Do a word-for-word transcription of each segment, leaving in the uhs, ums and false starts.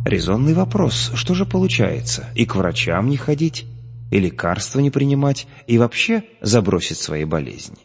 Резонный вопрос: что же получается? И к врачам не ходить, и лекарства не принимать, и вообще забросить свои болезни?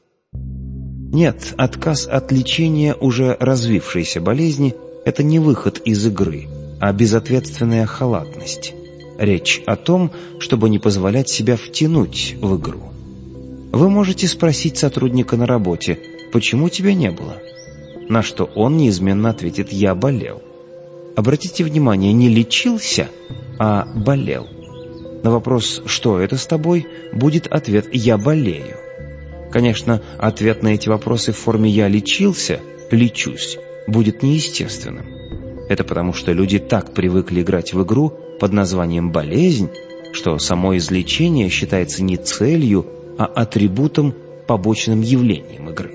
Нет, отказ от лечения уже развившейся болезни – это не выход из игры, а безответственная халатность. Речь о том, чтобы не позволять себя втянуть в игру. Вы можете спросить сотрудника на работе: «Почему тебя не было?» На что он неизменно ответит: «Я болел». Обратите внимание, не лечился, а болел. На вопрос «Что это с тобой?» будет ответ «Я болею». Конечно, ответ на эти вопросы в форме «я лечился», «лечусь» будет неестественным. Это потому, что люди так привыкли играть в игру под названием «болезнь», что само излечение считается не целью, а атрибутом, побочным явлением игры.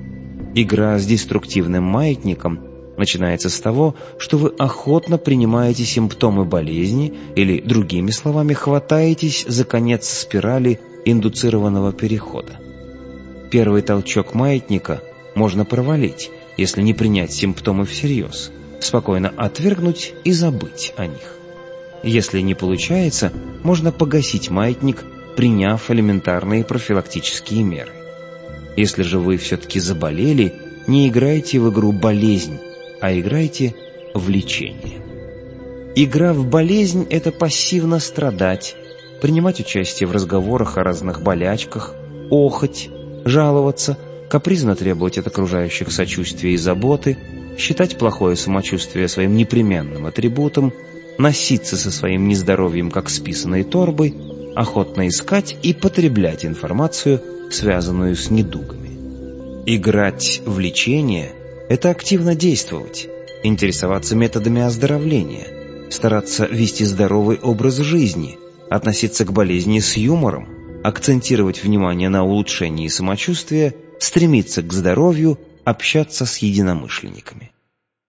Игра с деструктивным маятником начинается с того, что вы охотно принимаете симптомы болезни или, другими словами, хватаетесь за конец спирали индуцированного перехода. Первый толчок маятника можно провалить, если не принять симптомы всерьез, спокойно отвергнуть и забыть о них. Если не получается, можно погасить маятник, приняв элементарные профилактические меры. Если же вы все-таки заболели, не играйте в игру «болезнь», а играйте в лечение. Игра в болезнь – это пассивно страдать, принимать участие в разговорах о разных болячках, охоть, жаловаться, капризно требовать от окружающих сочувствия и заботы, считать плохое самочувствие своим непременным атрибутом, носиться со своим нездоровьем как с писаной торбой, охотно искать и потреблять информацию, связанную с недугами. Играть в лечение – это активно действовать, интересоваться методами оздоровления, стараться вести здоровый образ жизни, относиться к болезни с юмором, акцентировать внимание на улучшении самочувствия, стремиться к здоровью, общаться с единомышленниками.